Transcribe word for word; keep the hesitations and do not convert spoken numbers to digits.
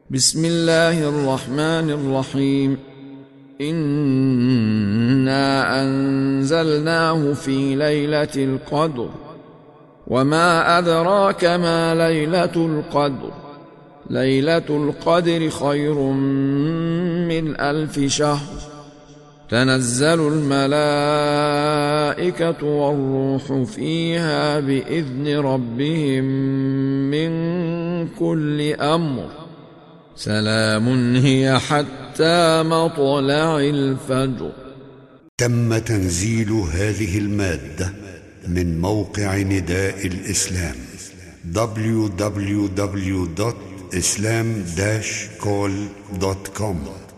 بسم الله الرحمن الرحيم. إنا أنزلناه في ليلة القدر وما أدراك ما ليلة القدر ليلة القدر خير من ألف شهر. تنزل الملائكة والروح فيها بإذن ربهم من كل أمر. سلام هي حتى مطلع الفجر. تم تنزيل هذه المادة من موقع نداء الإسلام دبليو دبليو دبليو دوت إسلام داش كول دوت كوم.